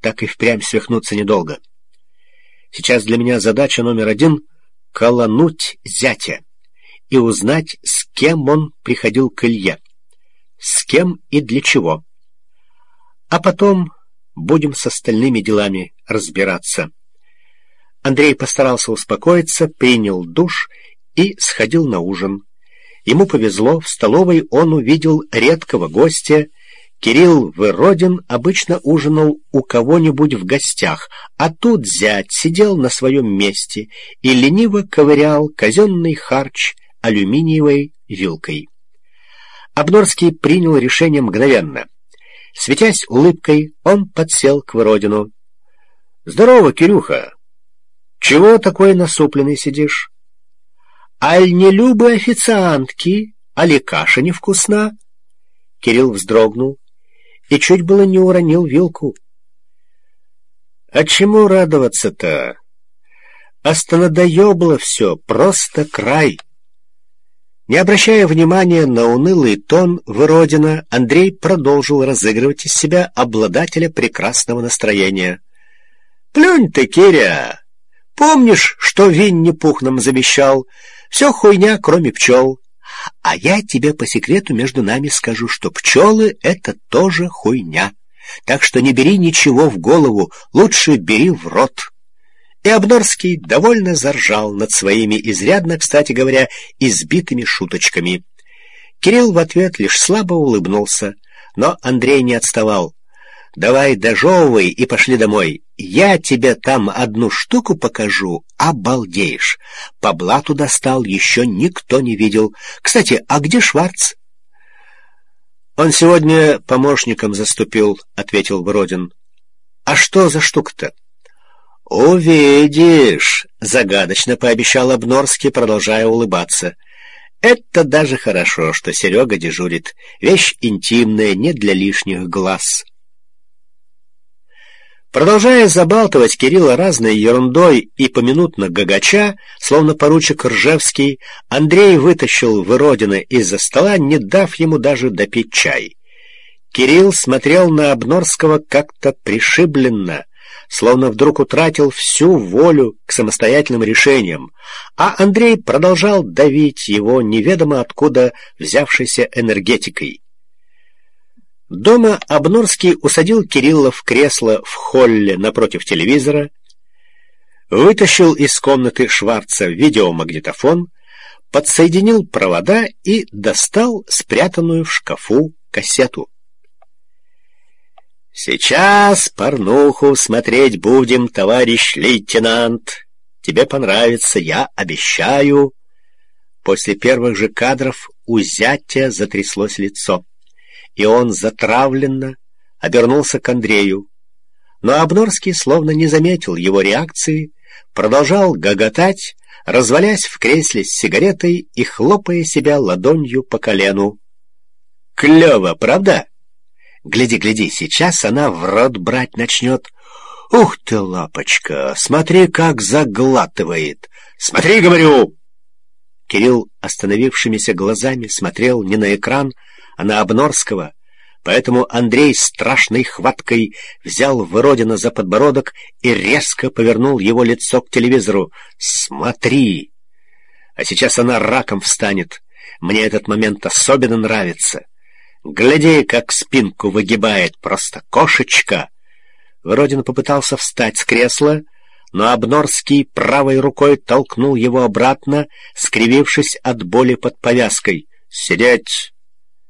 так и впрямь свихнуться недолго. Сейчас для меня задача номер один — колонуть зятя и узнать, с кем он приходил к Илье, с кем и для чего. А потом будем с остальными делами разбираться. Андрей постарался успокоиться, принял душ и сходил на ужин. Ему повезло, в столовой он увидел редкого гостя. Кирилл Выродин обычно ужинал у кого-нибудь в гостях, а тут зять сидел на своем месте и лениво ковырял казенный харч алюминиевой вилкой. Обнорский принял решение мгновенно. Светясь улыбкой, он подсел к Выродину. — Здорово, Кирюха! Чего такой насупленный сидишь? — Аль не любы официантки, али каша невкусна? Кирилл вздрогнул и чуть было не уронил вилку. — А чему радоваться-то? Останадоебло все, просто край. Не обращая внимания на унылый тон Выродина, Андрей продолжил разыгрывать из себя обладателя прекрасного настроения. — Плюнь ты, Киря! Помнишь, что Винни-Пух нам завещал? Все хуйня, кроме пчел. А я тебе по секрету между нами скажу, что пчелы — это тоже хуйня. Так что не бери ничего в голову, лучше бери в рот. И Обнорский довольно заржал над своими изрядно, кстати говоря, избитыми шуточками. Кирилл в ответ лишь слабо улыбнулся, но Андрей не отставал. «Давай дожевывай и пошли домой. Я тебе там одну штуку покажу, обалдеешь. По блату достал, еще никто не видел. Кстати, а где Шварц?» «Он сегодня помощником заступил», — ответил Выродин. «А что за штука-то?» «Увидишь», — загадочно пообещал Обнорский, продолжая улыбаться. «Это даже хорошо, что Серега дежурит. Вещь интимная, не для лишних глаз». Продолжая забалтывать Кирилла разной ерундой и поминутно гагача, словно поручик Ржевский, Андрей вытащил Выродина из-за стола, не дав ему даже допить чай. Кирилл смотрел на Обнорского как-то пришибленно, словно вдруг утратил всю волю к самостоятельным решениям, а Андрей продолжал давить его неведомо откуда взявшейся энергетикой. Дома Обнорский усадил Кирилла в кресло в холле напротив телевизора, вытащил из комнаты Шварца видеомагнитофон, подсоединил провода и достал спрятанную в шкафу кассету. «Сейчас порнуху смотреть будем, товарищ лейтенант. Тебе понравится, я обещаю». После первых же кадров у зятя затряслось лицо, и он затравленно обернулся к Андрею. Но Обнорский словно не заметил его реакции, продолжал гоготать, развалясь в кресле с сигаретой и хлопая себя ладонью по колену. «Клево, правда? Гляди, гляди, сейчас она в рот брать начнет. Ух ты, лапочка, смотри, как заглатывает! Смотри, говорю!» Кирилл остановившимися глазами смотрел не на экран, а на Обнорского, поэтому Андрей страшной хваткой взял Выродина за подбородок и резко повернул его лицо к телевизору. «Смотри! А сейчас она раком встанет. Мне этот момент особенно нравится. Гляди, как спинку выгибает, просто кошечка!» Выродин попытался встать с кресла, но Обнорский правой рукой толкнул его обратно, скривившись от боли под повязкой. «Сидеть!